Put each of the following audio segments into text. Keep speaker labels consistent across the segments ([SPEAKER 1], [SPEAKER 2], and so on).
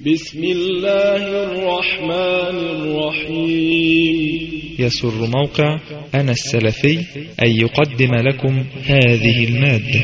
[SPEAKER 1] بسم الله الرحمن الرحيم.
[SPEAKER 2] يسر موقع أنا السلفي أن يقدم لكم هذه المادة.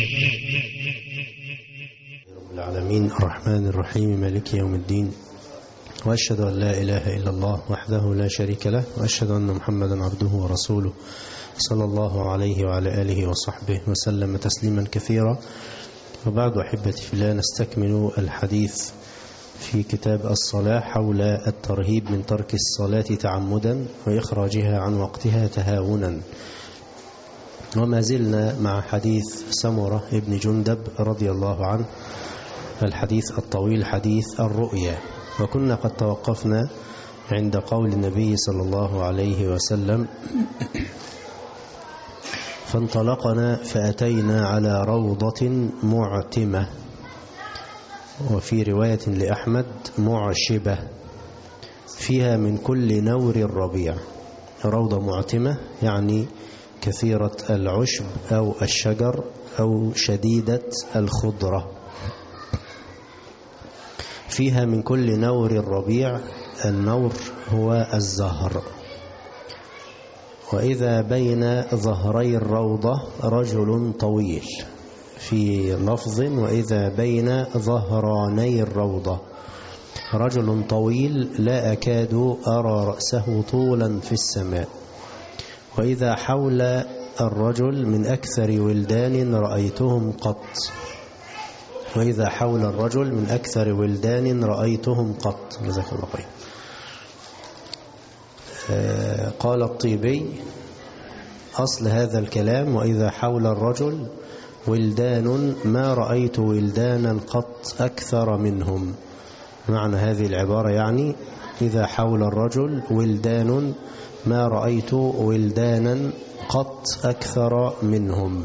[SPEAKER 3] رب العالمين الرحمن الرحيم مالك يوم الدين، وأشهد أن لا إله إلا الله وحده لا شريك له، وأشهد أن محمدا عبده ورسوله صلى الله عليه وعلى آله وصحبه وسلم تسليما كثيرا. وبعد أحبتي في الله، نستكمل الحديث في كتاب الصلاة حول الترهيب من ترك الصلاة تعمدا وإخراجها عن وقتها تهاونا. وما زلنا مع حديث سمرة ابن جندب رضي الله عنه، الحديث الطويل حديث الرؤيا. وكنا قد توقفنا عند قول النبي صلى الله عليه وسلم: فانطلقنا فأتينا على روضة معتمة، وفي رواية لأحمد معشبة، فيها من كل نور الربيع. روضة معتمة يعني كثيرة العشب أو الشجر أو شديدة الخضرة. فيها من كل نور الربيع، النور هو الزهر. وإذا بين ظهري الروضة رجل طويل، في لفظ وإذا بين ظهراني الروضة رجل طويل لا أكاد أرى رأسه طولا في السماء. وإذا حول الرجل من أكثر ولدان رأيتهم قط. وإذا حول الرجل من أكثر ولدان رأيتهم قط. جزاك الله خير. قال الطيبي: أصل هذا الكلام وإذا حول الرجل ولدان ما رأيت ولدانا قط أكثر منهم. معنى هذه العبارة يعني إذا حول الرجل ولدان ما رأيت ولدانا قط أكثر منهم.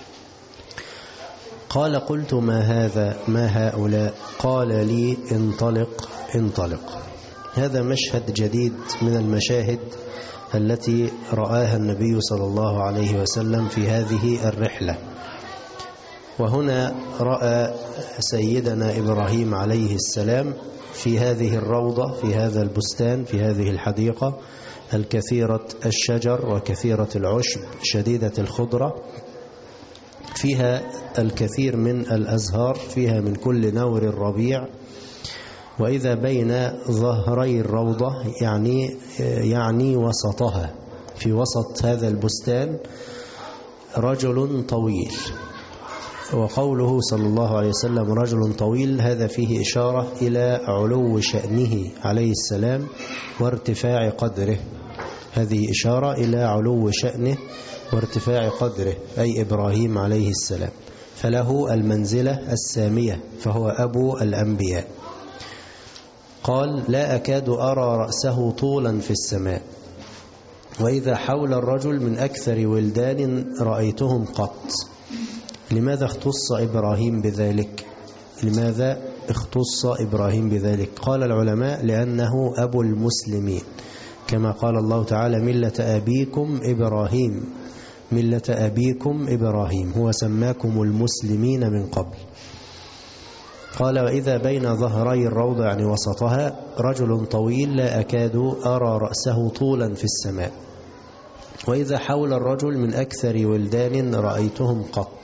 [SPEAKER 3] قال: قلت: ما هذا؟ ما هؤلاء؟ قال لي: انطلق انطلق. هذا مشهد جديد من المشاهد التي رآها النبي صلى الله عليه وسلم في هذه الرحلة. وهنا رأى سيدنا إبراهيم عليه السلام في هذه الروضة، في هذا البستان، في هذه الحديقة الكثيرة الشجر وكثيرة العشب شديدة الخضرة، فيها الكثير من الأزهار، فيها من كل نور الربيع. وإذا بين ظهري الروضة يعني وسطها، في وسط هذا البستان رجل طويل. وقوله صلى الله عليه وسلم رجل طويل، هذا فيه إشارة إلى علو شأنه عليه السلام وارتفاع قدره. هذه إشارة إلى علو شأنه وارتفاع قدره، أي إبراهيم عليه السلام، فله المنزلة السامية، فهو أبو الأنبياء. قال: لا أكاد أرى رأسه طولا في السماء. وإذا حول الرجل من أكثر ولدان رأيتهم قط. لماذا اختص إبراهيم بذلك؟ لماذا اختص إبراهيم بذلك؟ قال العلماء: لأنه أبو المسلمين، كما قال الله تعالى: ملة أبيكم إبراهيم، ملة أبيكم إبراهيم، هو سماكم المسلمين من قبل. قال: وإذا بين ظهري الروضة يعني وسطها رجل طويل لا أكاد أرى رأسه طولا في السماء. وإذا حول الرجل من أكثر ولدان رأيتهم قط.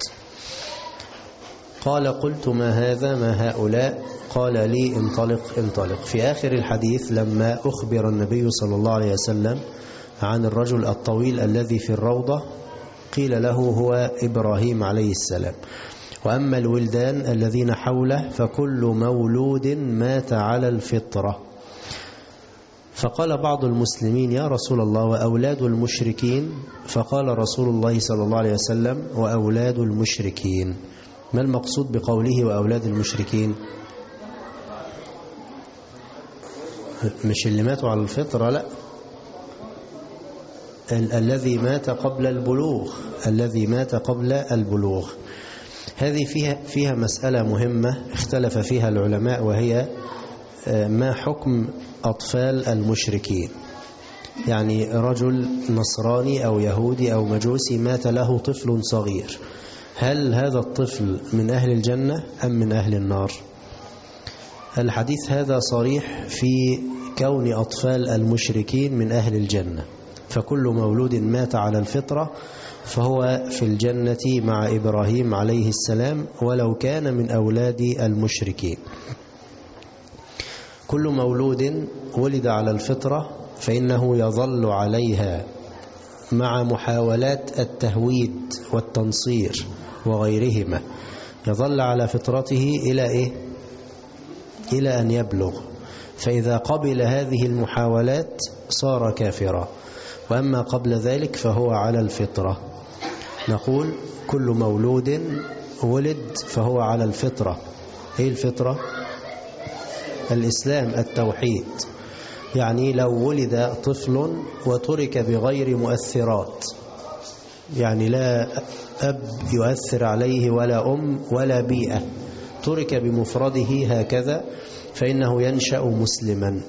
[SPEAKER 3] قال: قلت: ما هذا؟ ما هؤلاء؟ قال لي: انطلق انطلق. في آخر الحديث لما أخبر النبي صلى الله عليه وسلم عن الرجل الطويل الذي في الروضة، قيل له هو إبراهيم عليه السلام. وأما الولدان الذين حوله فكل مولود مات على الفطرة. فقال بعض المسلمين: يا رسول الله، وأولاد المشركين؟ فقال رسول الله صلى الله عليه وسلم: وأولاد المشركين. ما المقصود بقوله وأولاد المشركين؟ مش اللي ماتوا على الفطرة، لا، الذي مات قبل البلوغ، الذي مات قبل البلوغ. هذه فيها مسألة مهمة اختلف فيها العلماء، وهي ما حكم أطفال المشركين. يعني رجل نصراني أو يهودي أو مجوسي مات له طفل صغير، هل هذا الطفل من أهل الجنة أم من أهل النار؟ الحديث هذا صريح في كون أطفال المشركين من أهل الجنة، فكل مولود مات على الفطرة فهو في الجنة مع إبراهيم عليه السلام ولو كان من أولاد المشركين. كل مولود ولد على الفطرة فإنه يظل عليها مع محاولات التهويد والتنصير وغيرهما، يظل على فطرته إلى إيه؟ إلى أن يبلغ، فإذا قبل هذه المحاولات صار كافرا، وأما قبل ذلك فهو على الفطرة. نقول كل مولود ولد فهو على الفطرة. إيه الفطرة؟ الإسلام، التوحيد. يعني لو ولد طفل وترك بغير مؤثرات، يعني لا أب يؤثر عليه ولا أم ولا بيئة، ترك بمفرده هكذا، فإنه ينشأ مسلما.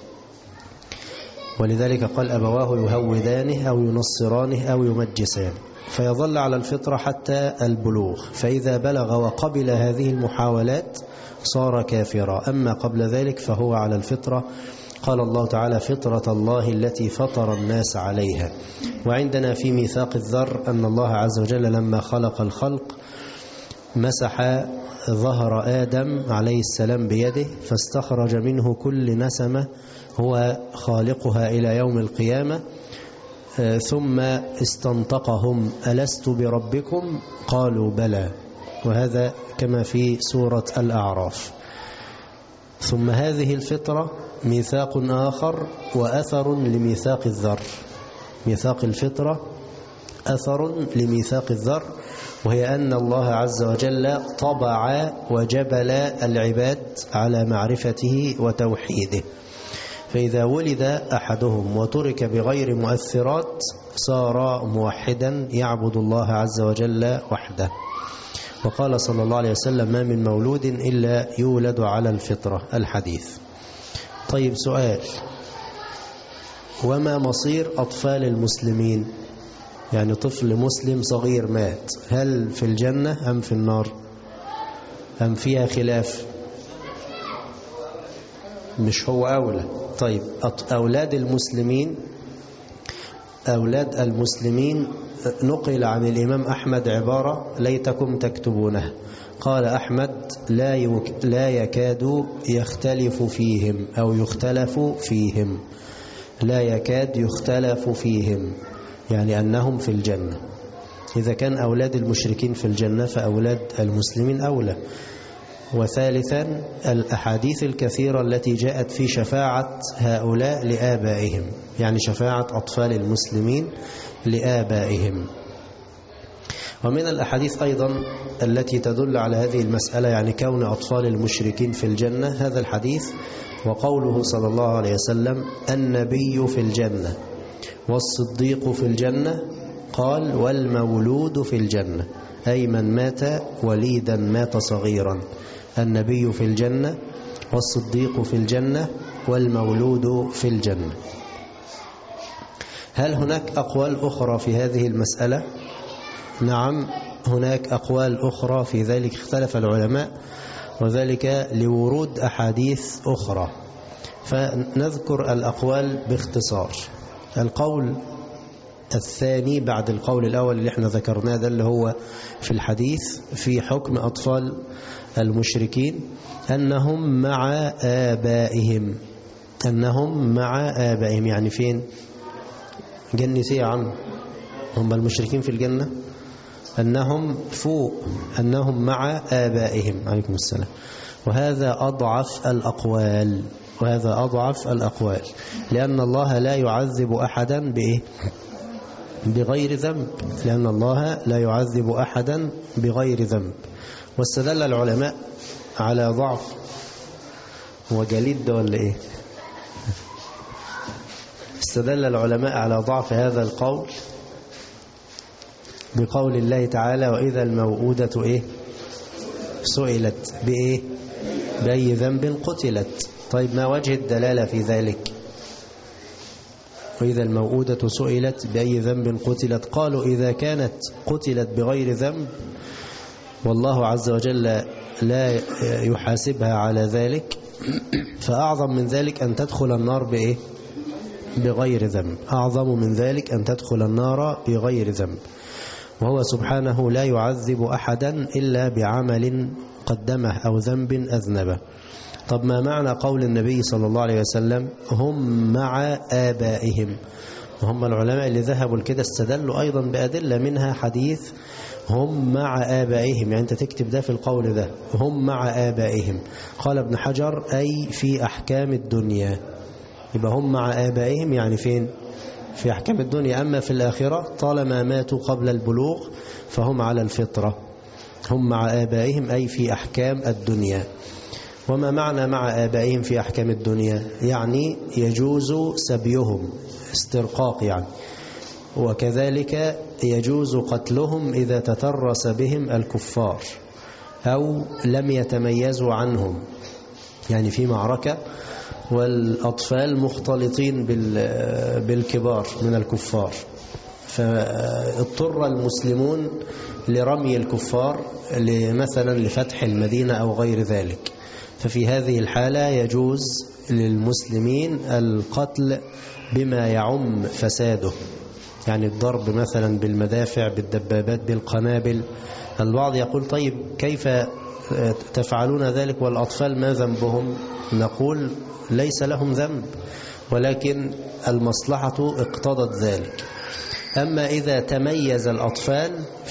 [SPEAKER 3] ولذلك قال أبواه يهودانه أو ينصرانه أو يمجسانه، فيظل على الفطرة حتى البلوغ، فإذا بلغ وقبل هذه المحاولات صار كافرا، أما قبل ذلك فهو على الفطرة. قال الله تعالى فطرة الله التي فطر الناس عليها. وعندنا في ميثاق الذر أن الله عز وجل لما خلق الخلق مسح ظهر آدم عليه السلام بيده، فاستخرج منه كل نسمة هو خالقها إلى يوم القيامة، ثم استنطقهم ألست بربكم قالوا بلى، وهذا كما في سورة الأعراف. ثم هذه الفطرة ميثاق آخر وأثر لميثاق الذر، ميثاق الفطرة أثر لميثاق الذر، وهي أن الله عز وجل طبع وجبل العباد على معرفته وتوحيده، فإذا ولد أحدهم وترك بغير مؤثرات صار موحدا يعبد الله عز وجل وحده. وقال صلى الله عليه وسلم ما من مولود إلا يولد على الفطرة، الحديث. طيب سؤال، وما مصير أطفال المسلمين؟ يعني طفل مسلم صغير مات، هل في الجنة أم في النار أم فيها خلاف؟ مش هو أولى. طيب أولاد المسلمين نقل عن الإمام أحمد عبارة ليتكم تكتبونها. قال أحمد لا يكاد يختلف فيهم أو يختلف فيهم، لا يكاد يختلف فيهم، يعني أنهم في الجنة. إذا كان أولاد المشركين في الجنة فأولاد المسلمين أولى. وثالثا الأحاديث الكثيرة التي جاءت في شفاعة هؤلاء لآبائهم، يعني شفاعة أطفال المسلمين لآبائهم. ومن الأحاديث أيضا التي تدل على هذه المسألة، يعني كون أطفال المشركين في الجنة، هذا الحديث وقوله صلى الله عليه وسلم النبي في الجنة والصديق في الجنة، قال والمولود في الجنة، أي من مات وليدا مات صغيرا. النبي في الجنة والصديق في الجنة والمولود في الجنة. هل هناك أقوال أخرى في هذه المسألة؟ نعم، هناك أقوال أخرى في ذلك، اختلف العلماء، وذلك لورود أحاديث أخرى، فنذكر الأقوال باختصار. القول الثاني بعد القول الأول اللي احنا ذكرناه ده، اللي هو في الحديث في حكم أطفال المشركين، أنهم مع آبائهم. أنهم مع آبائهم يعني فين؟ جنة يا عم، هم المشركين في الجنة، أنهم فوق، أنهم مع آبائهم. عليكم السلام. وهذا أضعف الأقوال، وهذا أضعف الأقوال، لأن الله لا يعذب أحدا بإيه؟ بغير ذنب، لأن الله لا يعذب أحدا بغير ذنب. واستدل العلماء على ضعف وجليد ده ولا إيه؟ استدل العلماء على ضعف هذا القول بقول الله تعالى وإذا الموءودة إيه؟ سئلت بإيه؟ بأي ذنب قتلت. طيب ما وجه الدلالة في ذلك؟ وإذا الموءودة سئلت بأي ذنب قتلت، قالوا إذا كانت قتلت بغير ذنب والله عز وجل لا يحاسبها على ذلك، فأعظم من ذلك أن تدخل النار بإيه؟ بغير ذنب. أعظم من ذلك أن تدخل النار بغير ذنب، وهو سبحانه لا يعذب أحدا إلا بعمل قدمه أو ذنب أذنبه. طب ما معنى قول النبي صلى الله عليه وسلم هم مع آبائهم؟ وهم العلماء اللي ذهبوا لكده استدلوا أيضا بأدلة، منها حديث هم مع آبائهم، يعني أنت تكتب ده في القول ده، هم مع آبائهم. قال ابن حجر أي في أحكام الدنيا. يبقى هم مع آبائهم يعني فين؟ في أحكام الدنيا. أما في الآخرة طالما ماتوا قبل البلوغ فهم على الفطرة. هم مع آبائهم أي في أحكام الدنيا. وما معنى مع آبائهم في أحكام الدنيا؟ يعني يجوز سبيهم، استرقاق يعني، وكذلك يجوز قتلهم إذا تترس بهم الكفار أو لم يتميزوا عنهم، يعني في معركة والأطفال مختلطين بالكبار من الكفار، فاضطر المسلمون لرمي الكفار مثلا لفتح المدينة أو غير ذلك. ففي هذه الحالة يجوز للمسلمين القتل بما يعم فساده، يعني الضرب مثلا بالمدافع، بالدبابات، بالقنابل. البعض يقول طيب كيف تفعلون ذلك والأطفال ما ذنبهم؟ نقول ليس لهم ذنب، ولكن المصلحة اقتضت ذلك. أما إذا تميز الأطفال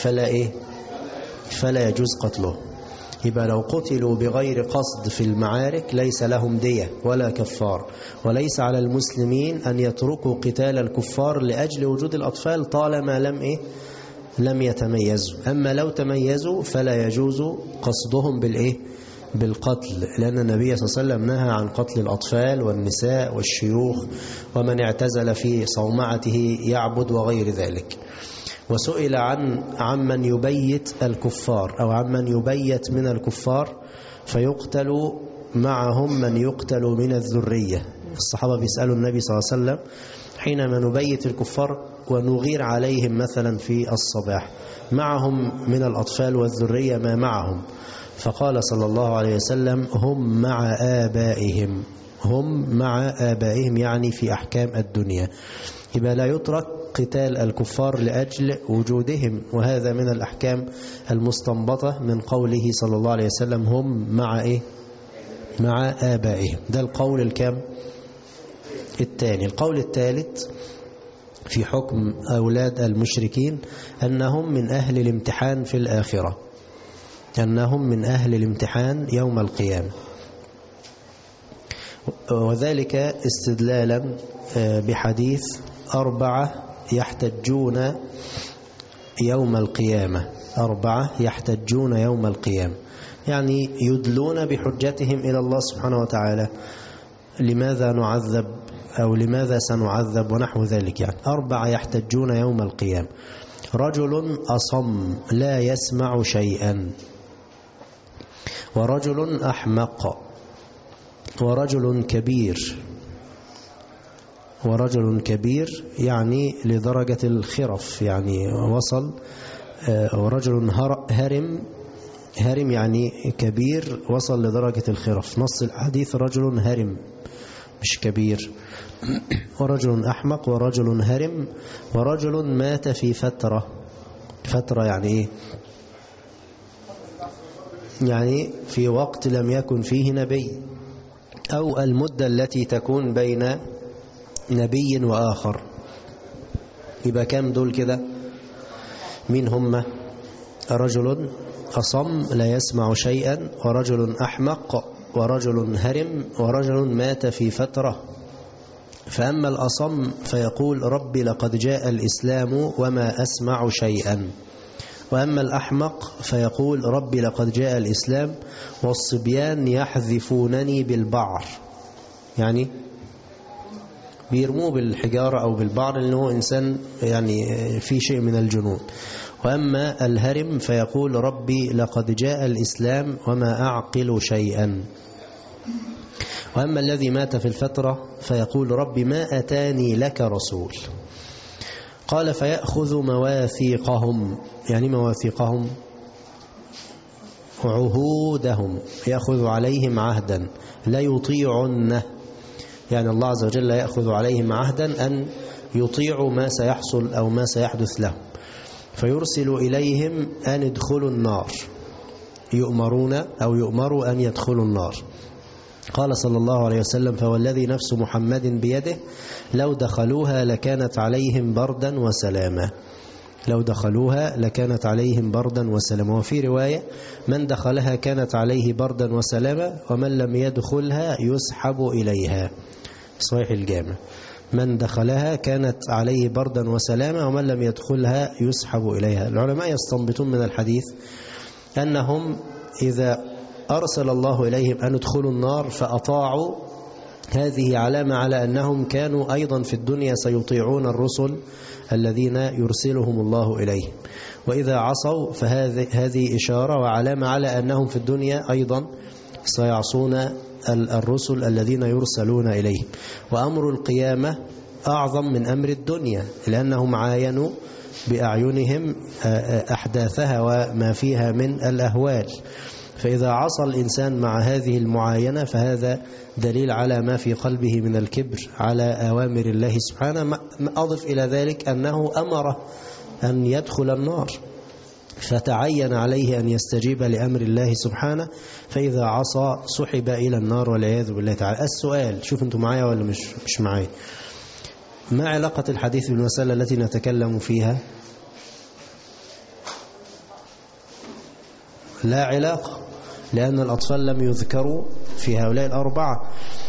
[SPEAKER 3] فلا يجوز قتله. يبقى لو قتلوا بغير قصد في المعارك ليس لهم دية ولا كفار، وليس على المسلمين أن يتركوا قتال الكفار لأجل وجود الأطفال طالما لم يتميزوا. أما لو تميزوا فلا يجوز قصدهم بالقتل، لأن النبي صلى الله عليه وسلم نهى عن قتل الأطفال والنساء والشيوخ ومن اعتزل في صومعته يعبد وغير ذلك. وسئل عمن يبيت الكفار أو عمن يبيت من الكفار فيقتل معهم من يقتل من الذرية. الصحابة بيسألوا النبي صلى الله عليه وسلم حينما نبيت الكفار ونغير عليهم مثلا في الصباح معهم من الأطفال والذرية ما معهم، فقال صلى الله عليه وسلم هم مع آبائهم. هم مع آبائهم يعني في أحكام الدنيا. يبقى لا يترك قتال الكفار لأجل وجودهم، وهذا من الأحكام المستنبطة من قوله صلى الله عليه وسلم هم مع آبائهم. ده القول الكام؟ الثاني. القول الثالث في حكم أولاد المشركين أنهم من أهل الامتحان في الآخرة، أنهم من أهل الامتحان يوم القيامة، وذلك استدلالا بحديث 4 يحتجون يوم القيامة. 4 يحتجون يوم القيامة يعني يدلون بحجتهم إلى الله سبحانه وتعالى لماذا نعذب أو لماذا سنعذب ونحو ذلك. يعني 4 يحتجون يوم القيامة: رجل أصم لا يسمع شيئا، ورجل أحمق، ورجل كبير. ورجل كبير يعني لدرجة الخرف، يعني وصل. ورجل هرم يعني كبير وصل لدرجة الخرف. نص الحديث رجل هرم مش كبير. ورجل أحمق، ورجل هرم، ورجل مات في فترة. فترة يعني إيه؟ يعني في وقت لم يكن فيه نبي، أو المدة التي تكون بين نبي وآخر. يبقى كم دول كده؟ مين هم؟ رجل أصم لا يسمع شيئا، ورجل أحمق، ورجل هرم، ورجل مات في فترة. فأما الأصم فيقول ربي لقد جاء الإسلام وما أسمع شيئا، وأما الأحمق فيقول ربي لقد جاء الإسلام والصبيان يحذفونني بالبعر، يعني بيرموه بالحجارة أو بالبعر لأنه إنسان يعني في شيء من الجنون. وأما الهرم فيقول ربي لقد جاء الإسلام وما أعقل شيئا. وأما الذي مات في الفترة فيقول ربي ما أتاني لك رسول. قال فيأخذ مواثيقهم. يعني مواثيقهم عهودهم، يأخذ عليهم عهدا، لا يطيعنه، يعني الله عز وجل يأخذ عليهم عهدا أن يطيعوا ما سيحصل أو ما سيحدث لهم، فيرسل إليهم أن يدخلوا النار، يؤمرون أو يؤمروا أن يدخلوا النار. قال صلى الله عليه وسلم: فوالذي نفس محمد بيده لو دخلوها لكانت عليهم بردا وسلاما. لو دخلوها لكانت عليهم بردا وسلاما. وفي رواية: من دخلها كانت عليه بردا وسلاما، ومن لم يدخلها يسحب إليها. صحيح الجامع. من دخلها كانت عليه بردا وسلاما، ومن لم يدخلها يسحب إليها. العلماء يستنبطون من الحديث أنهم إذا أرسل الله إليهم أن يدخلوا النار فأطاعوا، هذه علامة على أنهم كانوا أيضا في الدنيا سيطيعون الرسل الذين يرسلهم الله إليهم، وإذا عصوا فهذه إشارة وعلامة على أنهم في الدنيا أيضا سيعصون الرسل الذين يرسلون إليهم. وأمر القيامة أعظم من أمر الدنيا، لأنهم عاينوا بأعينهم أحداثها وما فيها من الأهوال، فإذا عصى الإنسان مع هذه المعاينة فهذا دليل على ما في قلبه من الكبر على أوامر الله سبحانه. أضف إلى ذلك أنه أمر أن يدخل النار، فتعين عليه أن يستجيب لأمر الله سبحانه، فإذا عصى سحب إلى النار والعياذ بالله تعالى. السؤال، شوف أنتم معايا ولا مش معايا؟ ما علاقة الحديث بالمسألة التي نتكلم فيها؟ لا علاقة، لأن الأطفال لم يذكروا في هؤلاء الأربعة.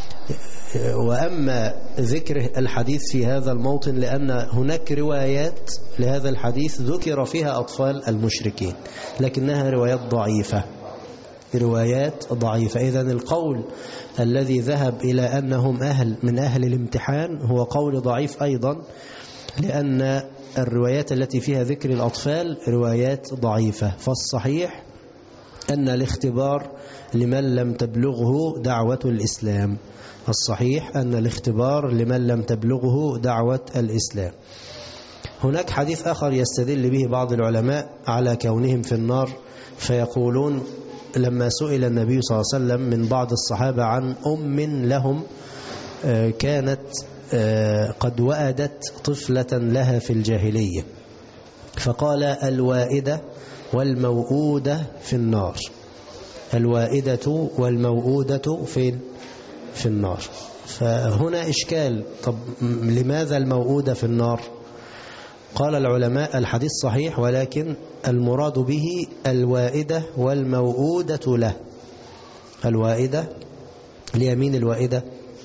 [SPEAKER 3] وأما ذكر الحديث في هذا الموطن لأن هناك روايات لهذا الحديث ذكر فيها أطفال المشركين، لكنها روايات ضعيفة، روايات ضعيفة. إذن القول الذي ذهب إلى أنهم من أهل الامتحان هو قول ضعيف أيضا، لأن الروايات التي فيها ذكر الأطفال روايات ضعيفة. فالصحيح أن الاختبار لمن لم تبلغه دعوة الإسلام. الصحيح أن الاختبار لمن لم تبلغه دعوة الإسلام. هناك حديث آخر يستدل به بعض العلماء على كونهم في النار، فيقولون لما سئل النبي صلى الله عليه وسلم من بعض الصحابة عن أم لهم كانت قد وأدت طفلة لها في الجاهلية، فقال: الوائدة والموؤودة في النار. الوائدة والموؤودة في النار. فهنا إشكال، طب لماذا الموؤودة في النار؟ قال العلماء: الحديث صحيح، ولكن المراد به الوائدة والموؤودة له. الوائدة ليمين الوائدة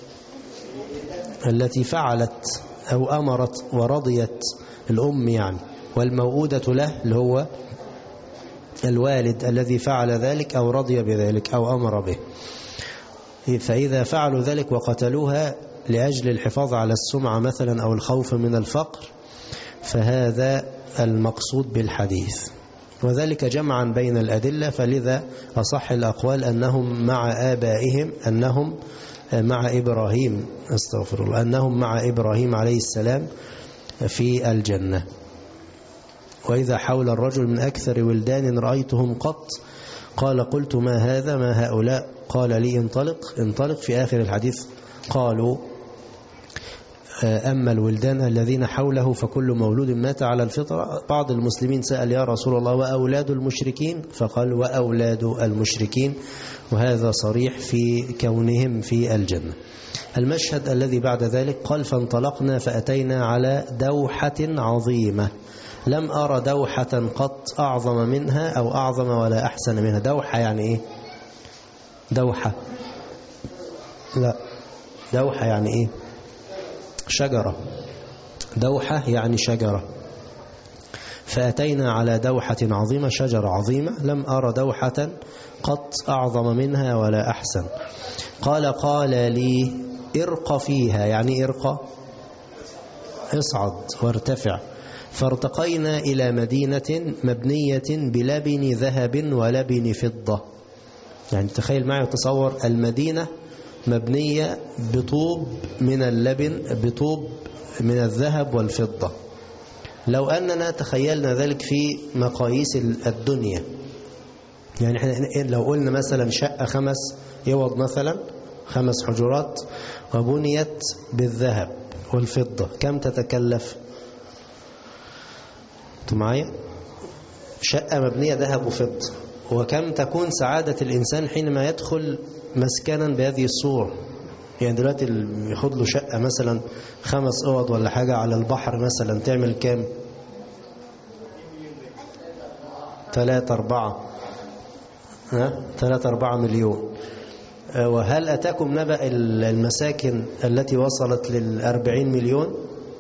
[SPEAKER 3] التي فعلت أو أمرت ورضيت الأم يعني، والموؤودة له اللي هو الوالد الذي فعل ذلك أو رضي بذلك أو أمر به. فإذا فعلوا ذلك وقتلوها لأجل الحفاظ على السمعة مثلا أو الخوف من الفقر، فهذا المقصود بالحديث، وذلك جمعا بين الأدلة. فلذا أصح الأقوال أنهم مع آبائهم، أنهم مع إبراهيم، استغفر الله، أنهم مع إبراهيم عليه السلام في الجنة. وإذا حول الرجل من أكثر ولدان رأيتهم قط قال: قلت ما هذا ما هؤلاء؟ قال لي: انطلق. في آخر الحديث قالوا: أما الولدان الذين حوله فكل مولود مات على الفطرة. بعض المسلمين سأل: يا رسول الله وأولاد المشركين؟ فقال: وأولاد المشركين. وهذا صريح في كونهم في الجنة. المشهد الذي بعد ذلك قال: فانطلقنا فأتينا على دوحة عظيمة لم أرى دوحة قط أعظم منها أو أعظم ولا أحسن منها. دوحة يعني إيه؟ دوحة، لا، دوحة يعني إيه؟ شجرة. دوحة يعني شجرة. فأتينا على دوحة عظيمة، شجرة عظيمة، لم أرى دوحة قط أعظم منها ولا أحسن. قال لي: ارق فيها. يعني ارق، اصعد وارتفع. فارتقينا إلى مدينة مبنية بلبن ذهب ولبن فضة. يعني تخيل معي وتصور المدينة مبنية بطوب من اللبن، بطوب من الذهب والفضة. لو أننا تخيلنا ذلك في مقاييس الدنيا، يعني احنا لو قلنا مثلا شقة 5 يوض مثلا 5 حجرات وبنيت بالذهب والفضة، كم تتكلف؟ انتوا معايا؟ شقة مبنية ذهب وفضة، وكم تكون سعادة الإنسان حينما يدخل مسكنا بهذه الصورة؟ يعني دلوقتي اللي ياخد له شقة مثلا 5 أوض ولا حاجة على البحر مثلا تعمل كام؟ 3-4 مليون. وهل أتاكم نبأ المساكن التي وصلت لل40 مليون؟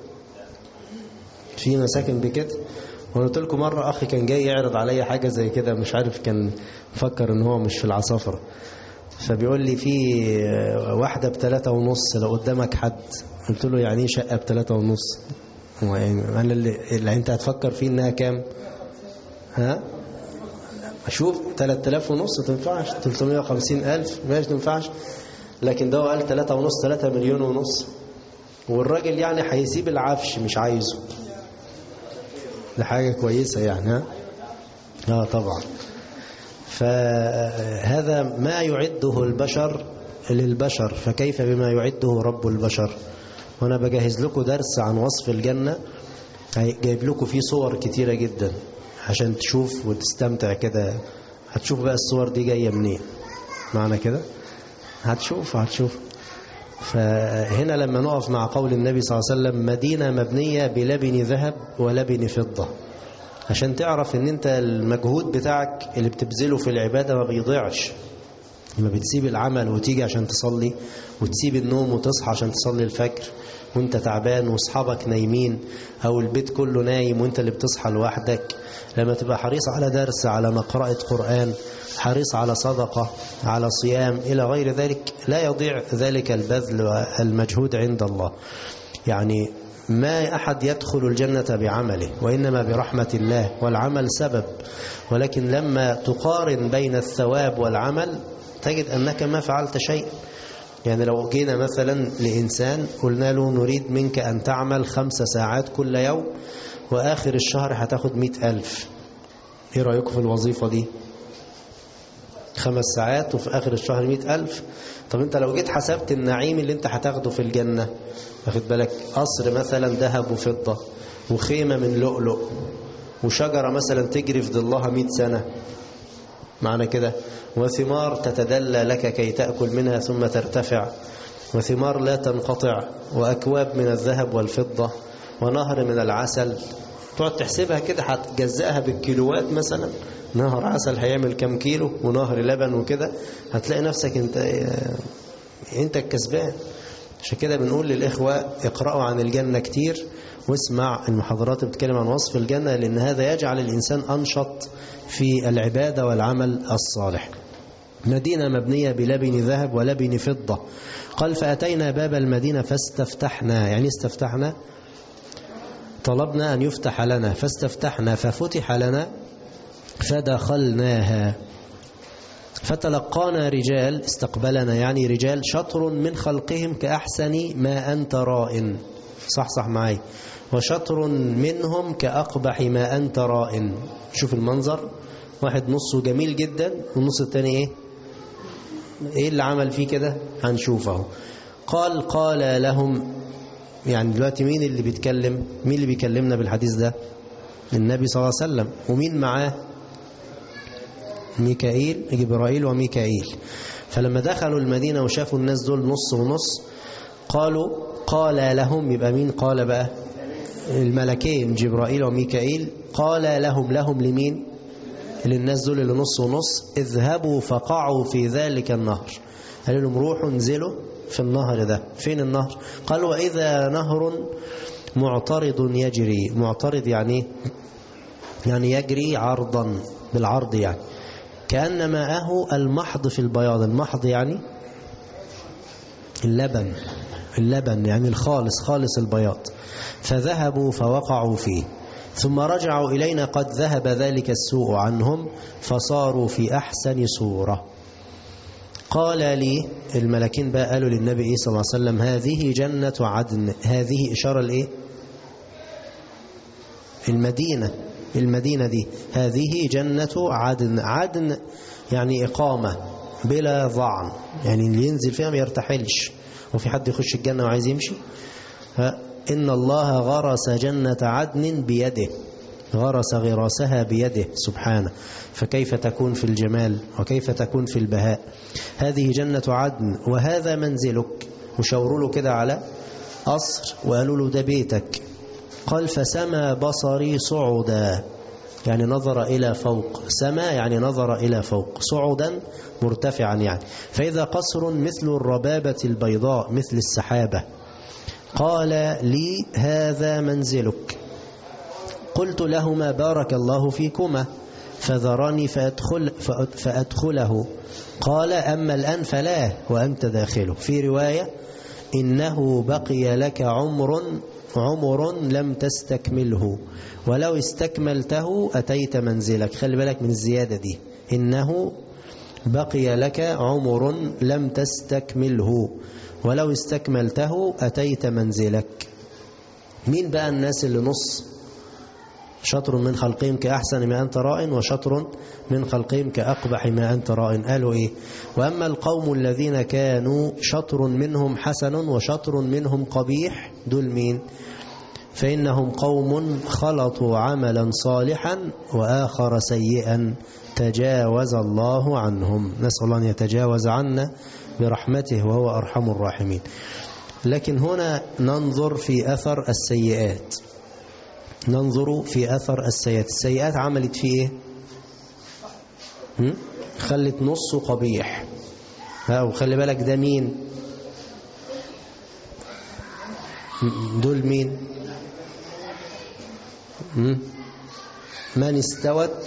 [SPEAKER 3] في مساكن بكده. وانا قلت لكم مرة أخي كان جاي يعرض علي حاجة زي كده، مش عارف، كان فكر ان هو مش في العصافرة، فبيقول لي في واحدة ب3.5 لو قدامك حد. قلت له يعني شقة ب3.5؟ يعني أنا اللي أنت هتفكر فيه إنها كام؟ ها؟ أشوف 3,500 تنفعش، 350,000 ماشي تنفعش، لكن ده قال 3.5 3 مليون ونص، والراجل يعني هيسيب العفش مش عايزه. ده حاجة كويسة يعني. ها طبعا. فهذا ما يعده البشر للبشر، فكيف بما يعده رب البشر؟ وانا بجهز لكم درس عن وصف الجنة، جايب لكم فيه صور كتيرة جدا عشان تشوف وتستمتع كده. هتشوف بقى الصور دي جاية منين معنى كده، هتشوف. فهنا لما نقف مع قول النبي صلى الله عليه وسلم مدينة مبنية بلبن ذهب ولبن فضة، عشان تعرف ان انت المجهود بتاعك اللي بتبذله في العبادة ما بيضيعش. لما بتسيب العمل وتيجي عشان تصلي، وتسيب النوم وتصحى عشان تصلي الفجر وانت تعبان واصحابك نايمين، او البيت كله نايم وانت اللي بتصحى لوحدك، لما تبقى حريص على درس، على قراءة قرآن، حريص على صدقة، على صيام إلى غير ذلك، لا يضيع ذلك البذل والمجهود عند الله. يعني ما أحد يدخل الجنة بعمله، وإنما برحمة الله، والعمل سبب، ولكن لما تقارن بين الثواب والعمل تجد أنك ما فعلت شيء. يعني لو جينا مثلا لإنسان قلنا له نريد منك أن تعمل 5 ساعات كل يوم، وآخر الشهر هتاخد 100,000، إيه رأيكم في الوظيفة دي؟ 5 ساعات وفي آخر الشهر 100,000. طب أنت لو جيت حسبت النعيم اللي أنت هتاخده في الجنة، واخد بالك، قصر مثلا ذهب وفضة، وخيمة من لؤلؤ، وشجرة مثلا تجري في ظلها 100 سنة معنى كده، وثمار تتدلى لك كي تأكل منها ثم ترتفع، وثمار لا تنقطع، وأكواب من الذهب والفضة، ونهر من العسل. تقعد تحسبها كده هتجزأها بالكيلوات، مثلا نهر عسل هيعمل كم كيلو، ونهر لبن وكده، هتلاقي نفسك انت الكسبان. عشان كده بنقول للإخوة اقرأوا عن الجنة كتير، واسمع المحاضرات اللي بتتكلم عن وصف الجنة، لأن هذا يجعل الإنسان أنشط في العبادة والعمل الصالح. مدينة مبنية بلبن ذهب ولبن فضة. قال فأتينا باب المدينة فاستفتحنا، يعني استفتحنا طلبنا أن يفتح لنا، فاستفتحنا ففتح لنا فدخلناها، فتلقانا رجال، استقبلنا يعني رجال شطر من خلقهم كأحسن ما أنت رائن، صح معي، وشطر منهم كأقبح ما أنت رائن. شوف المنظر، واحد نصه جميل جدا والنص الثاني ايه اللي عمل فيه كده هنشوفه. قال لهم، يعني دلوقتي مين اللي بيتكلم؟ مين اللي بيكلمنا بالحديث ده؟ النبي صلى الله عليه وسلم. ومين معاه؟ ميكائيل، جبرائيل وميكائيل. فلما دخلوا المدينة وشافوا الناس دول نص ونص، قال لهم، يبقى مين قال بقى؟ الملكين جبرائيل وميكائيل. قال لهم لمين؟ للناس دول اللي نص ونص، اذهبوا فقعوا في ذلك النهر. قالوا لهم روحوا انزلوا في النهر ده. فين النهر؟ قالوا وإذا نهر معترض يجري. معترض يعني يجري عرضا، بالعرض يعني، كأن ماءه المحض في البياض. المحض يعني اللبن يعني الخالص، خالص البياض. فذهبوا فوقعوا فيه، ثم رجعوا إلينا قد ذهب ذلك السوء عنهم، فصاروا في أحسن صورة. قال لي الملكين بقى، قالوا للنبي صلى الله عليه وسلم هذه جنة عدن. هذه إشارة لإيه؟ المدينة دي هذه جنة عدن. عدن يعني إقامة بلا ضعن، يعني اللي ينزل فيها ما يرتحلش. وفي حد يخش الجنة وعايز يمشي؟ إن الله غرس جنة عدن بيده، غرس غراسها بيده سبحانه، فكيف تكون في الجمال وكيف تكون في البهاء. هذه جنة عدن وهذا منزلك. وشاوروا له كده على قصر وقالوا له ده بيتك. قال فسما بصري صعدا، يعني نظر إلى فوق. سما يعني نظر إلى فوق، صعدا مرتفعا يعني. فإذا قصر مثل الربابة البيضاء مثل السحابة. قال لي هذا منزلك. قلت لهما بارك الله فيكما، فذرني فأدخله. قال أما الآن فلا وأنت داخله. في رواية إنه بقي لك عمر لم تستكمله، ولو استكملته أتيت منزلك. خلي بالك من الزيادة دي، إنه بقي لك عمر لم تستكمله ولو استكملته أتيت منزلك. مين بقى الناس اللي نص؟ شطر من خلقهم كأحسن ما أنت راء وشطر من خلقهم كأقبح ما أنت راء. قالوا إيه؟ وأما القوم الذين كانوا شطر منهم حسن وشطر منهم قبيح، دول مين؟ فإنهم قوم خلطوا عملا صالحا وآخر سيئا تجاوز الله عنهم. نسأل الله أن يتجاوز عنا برحمته وهو أرحم الراحمين. لكن هنا ننظر في أثر السيئات، ننظر في أثر السيئات. السيئات عملت فيه إيه؟ خلت نصه قبيح. وخلي بالك ده مين؟ دول مين؟ من استوت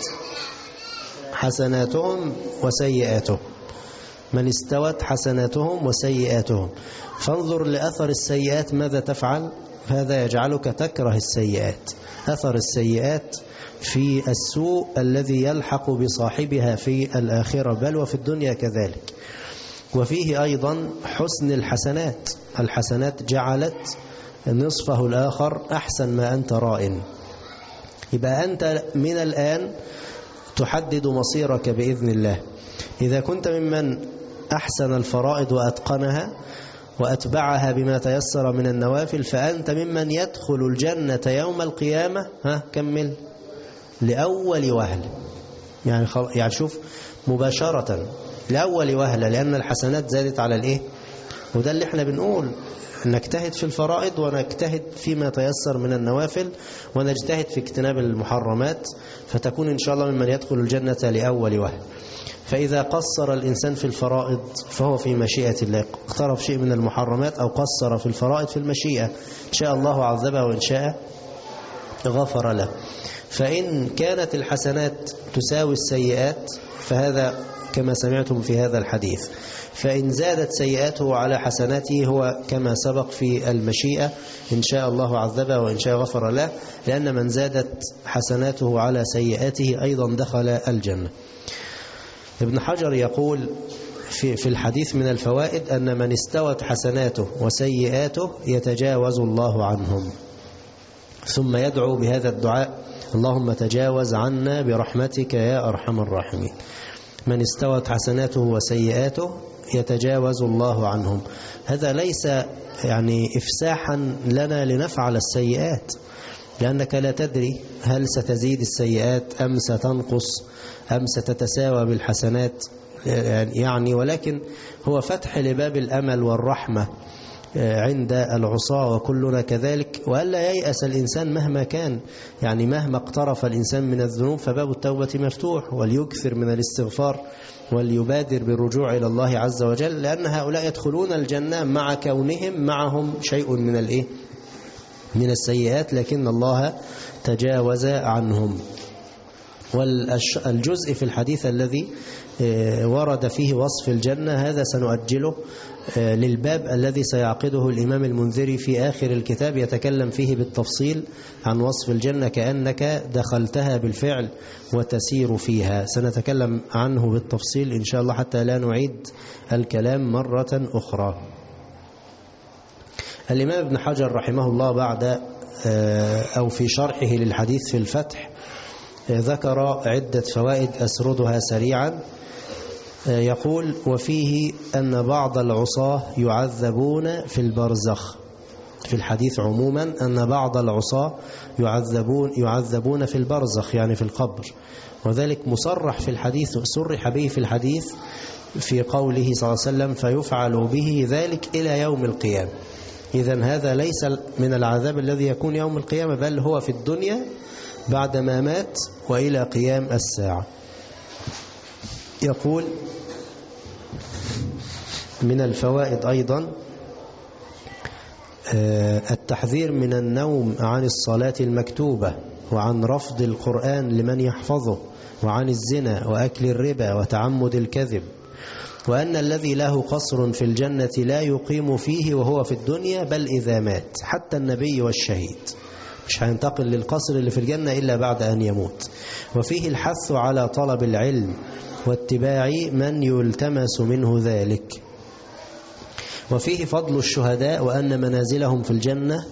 [SPEAKER 3] حسناتهم وسيئاتهم، من استوت حسناتهم وسيئاتهم. فانظر لأثر السيئات ماذا تفعل. هذا يجعلك تكره السيئات. أثر السيئات في السوء الذي يلحق بصاحبها في الآخرة بل وفي الدنيا كذلك. وفيه أيضا حسن الحسنات. الحسنات جعلت نصفه الآخر أحسن ما أنت رائن. يبقى أنت من الآن تحدد مصيرك بإذن الله. إذا كنت ممن أحسن الفرائض وأتقنها وأتبعها بما تيسر من النوافل، فأنت ممن يدخل الجنة يوم القيامة. كمل لأول وهلة، يعني شوف مباشرة لأول وهلة، لأن الحسنات زادت على الإيه؟ وده اللي احنا بنقول، نجتهد في الفرائض ونجتهد فيما تيسر من النوافل ونجتهد في اجتناب المحرمات، فتكون إن شاء الله ممن يدخل الجنة لأول وهلة. فإذا قصر الإنسان في الفرائض فهو في مشيئة الله، اقترف شيء من المحرمات أو قصر في الفرائض في المشيئة، إن شاء الله عذبه وإن شاء غفر له. فإن كانت الحسنات تساوي السيئات فهذا كما سمعتم في هذا الحديث. فإن زادت سيئاته على حسناته هو كما سبق في المشيئة، إن شاء الله عذبه وإن شاء غفر له، لأن من زادت حسناته على سيئاته أيضا دخل الجنة. ابن حجر يقول في الحديث من الفوائد أن من استوت حسناته وسيئاته يتجاوز الله عنهم، ثم يدعو بهذا الدعاء: اللهم تجاوز عنا برحمتك يا أرحم الراحمين. من استوت حسناته وسيئاته يتجاوز الله عنهم. هذا ليس يعني إفساحا لنا لنفعل السيئات، لأنك لا تدري هل ستزيد السيئات أم ستنقص أم ستتساوى بالحسنات يعني، ولكن هو فتح لباب الأمل والرحمة عند العصاة وكلنا كذلك. وألا ييأس الإنسان مهما كان، يعني مهما اقترف الإنسان من الذنوب فباب التوبة مفتوح، وليكثر من الاستغفار وليبادر بالرجوع إلى الله عز وجل، لأن هؤلاء يدخلون الجنة مع كونهم معهم شيء من السيئات، لكن الله تجاوز عنهم. والجزء في الحديث الذي ورد فيه وصف الجنة هذا سنؤجله للباب الذي سيعقده الإمام المنذري في آخر الكتاب، يتكلم فيه بالتفصيل عن وصف الجنة كأنك دخلتها بالفعل وتسير فيها. سنتكلم عنه بالتفصيل إن شاء الله حتى لا نعيد الكلام مرة أخرى. الإمام ابن حجر رحمه الله بعد أو في شرحه للحديث في الفتح ذكر عدة فوائد أسردها سريعا. يقول وفيه أن بعض العصاة يعذبون في البرزخ. في الحديث عموما أن بعض العصاة يعذبون في البرزخ يعني في القبر، وذلك مصرح في الحديث، صرح به في الحديث في قوله صلى الله عليه وسلم فيفعل به ذلك إلى يوم القيامة. إذن هذا ليس من العذاب الذي يكون يوم القيامة، بل هو في الدنيا بعدما مات وإلى قيام الساعة. يقول من الفوائد أيضا التحذير من النوم عن الصلاة المكتوبة، وعن رفض القرآن لمن يحفظه، وعن الزنا وأكل الربا وتعمد الكذب، وأن الذي له قصر في الجنة لا يقيم فيه وهو في الدنيا بل إذا مات، حتى النبي والشهيد مش هينتقل للقصر اللي في الجنة إلا بعد أن يموت. وفيه الحث على طلب العلم واتباع من يلتمس منه ذلك. وفيه فضل الشهداء وأن منازلهم في الجنة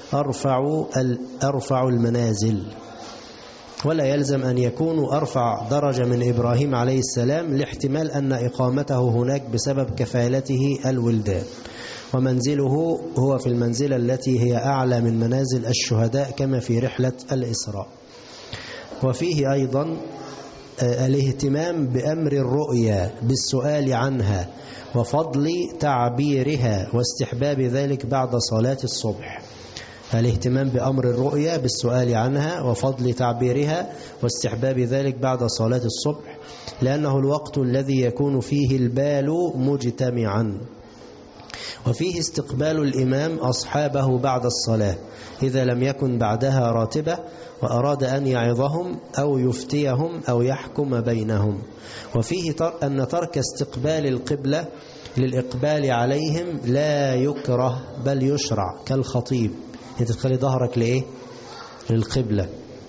[SPEAKER 3] أرفع المنازل، ولا يلزم أن يكونوا أرفع درجة من إبراهيم عليه السلام، لاحتمال أن إقامته هناك بسبب كفالته الولدان، ومنزله هو في المنزلة التي هي أعلى من منازل الشهداء كما في رحلة الإسراء. وفيه أيضا الاهتمام بأمر الرؤيا بالسؤال عنها وفضل تعبيرها واستحباب ذلك بعد صلاة الصبح. الاهتمام بأمر الرؤيا بالسؤال عنها وفضل تعبيرها واستحباب ذلك بعد صلاة الصبح، لأنه الوقت الذي يكون فيه البال مجتمعا. وفيه استقبال الإمام أصحابه بعد الصلاة إذا لم يكن بعدها راتبة وأراد أن يعظهم أو يفتيهم أو يحكم بينهم. وفيه أن ترك استقبال القبلة للإقبال عليهم لا يكره بل يشرع كالخطيب، أنت تخلي ظهرك لإيه؟ للقبلة.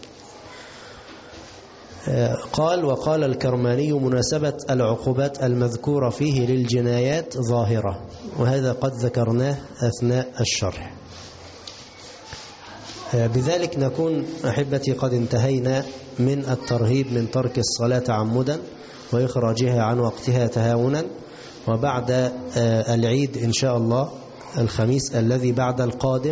[SPEAKER 3] قال وقال الكرماني مناسبة العقوبات المذكورة فيه للجنايات ظاهرة، وهذا قد ذكرناه أثناء الشرح. بذلك نكون أحبتي قد انتهينا من الترهيب من ترك الصلاة عمدا وإخراجها عن وقتها تهاونا. وبعد العيد إن شاء الله الخميس الذي بعد القادم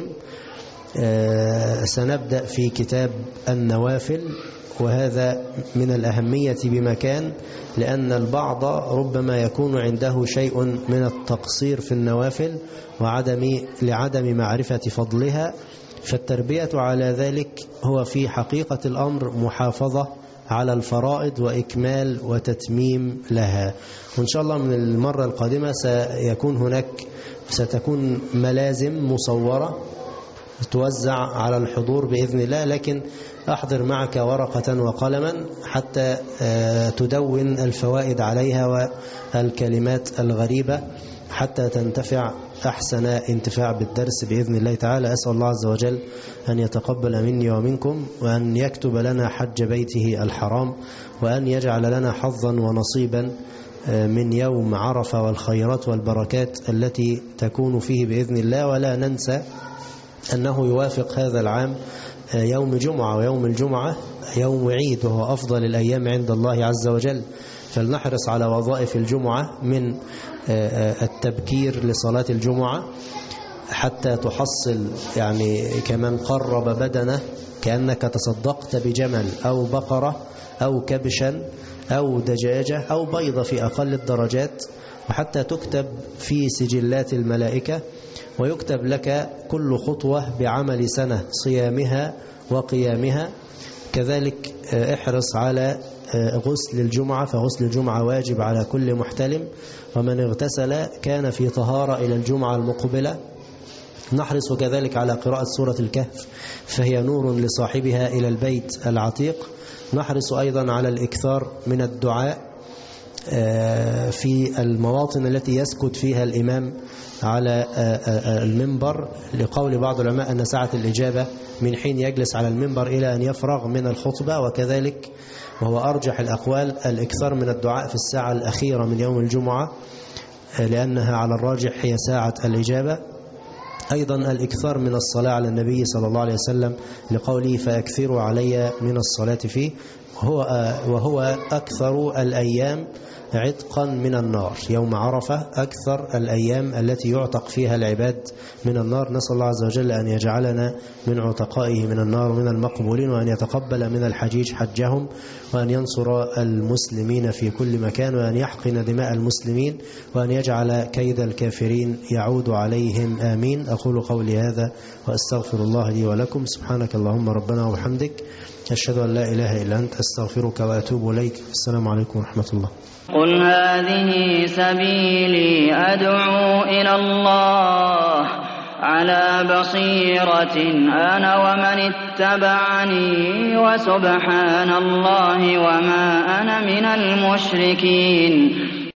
[SPEAKER 3] سنبدأ في كتاب النوافل، وهذا من الأهمية بمكان، لأن البعض ربما يكون عنده شيء من التقصير في النوافل لعدم معرفة فضلها، فالتربية على ذلك هو في حقيقة الأمر محافظة على الفرائض وإكمال وتتميم لها. وإن شاء الله من المرة القادمة ستكون ملازم مصورة توزع على الحضور بإذن الله، لكن أحضر معك ورقة وقلما حتى تدون الفوائد عليها والكلمات الغريبة حتى تنتفع أحسن انتفاع بالدرس بإذن الله تعالى. أسأل الله عز وجل أن يتقبل مني ومنكم، وأن يكتب لنا حج بيته الحرام، وأن يجعل لنا حظا ونصيبا من يوم عرفة والخيرات والبركات التي تكون فيه بإذن الله. ولا ننسى أنه يوافق هذا العام يوم جمعة، ويوم الجمعة يوم عيد وهو أفضل الأيام عند الله عز وجل، فلنحرص على وظائف الجمعة من التبكير لصلاة الجمعة حتى تحصل يعني كمن قرب بدنه كأنك تصدقت بجمل أو بقرة أو كبشا أو دجاجة أو بيضة في أقل الدرجات، وحتى تكتب في سجلات الملائكة، ويكتب لك كل خطوة بعمل سنة صيامها وقيامها. كذلك احرص على غسل الجمعة، فغسل الجمعة واجب على كل محتلم، ومن اغتسل كان في طهارة إلى الجمعة المقبلة. نحرص كذلك على قراءة سورة الكهف فهي نور لصاحبها إلى البيت العتيق. نحرص أيضا على الإكثار من الدعاء في المواطن التي يسكت فيها الإمام على المنبر، لقول بعض العلماء أن ساعة الإجابة من حين يجلس على المنبر إلى أن يفرغ من الخطبة، وكذلك وهو أرجح الأقوال الإكثار من الدعاء في الساعة الأخيرة من يوم الجمعة لأنها على الراجح هي ساعة الإجابة. أيضا الإكثار من الصلاة على النبي صلى الله عليه وسلم لقوله فأكثروا علي من الصلاة فيه، وهو أكثر الأيام عتقا من النار. يوم عرفة أكثر الأيام التي يعتق فيها العباد من النار. نسأل الله عز وجل أن يجعلنا من عتقائه من النار ومن المقبولين، وأن يتقبل من الحجيج حجهم، وأن ينصر المسلمين في كل مكان، وأن يحقن دماء المسلمين، وأن يجعل كيد الكافرين يعود عليهم. آمين. أقول قولي هذا وأستغفر الله لي ولكم. سبحانك اللهم ربنا وبحمدك، أشهد أن لا إله إلا أنت، أستغفرك وأتوب إليك. السلام عليكم ورحمة الله.
[SPEAKER 4] قل هذه سبيلي أدعو إلى الله على بصيرة أنا ومن اتبعني، وسبحان الله وما أنا من المشركين.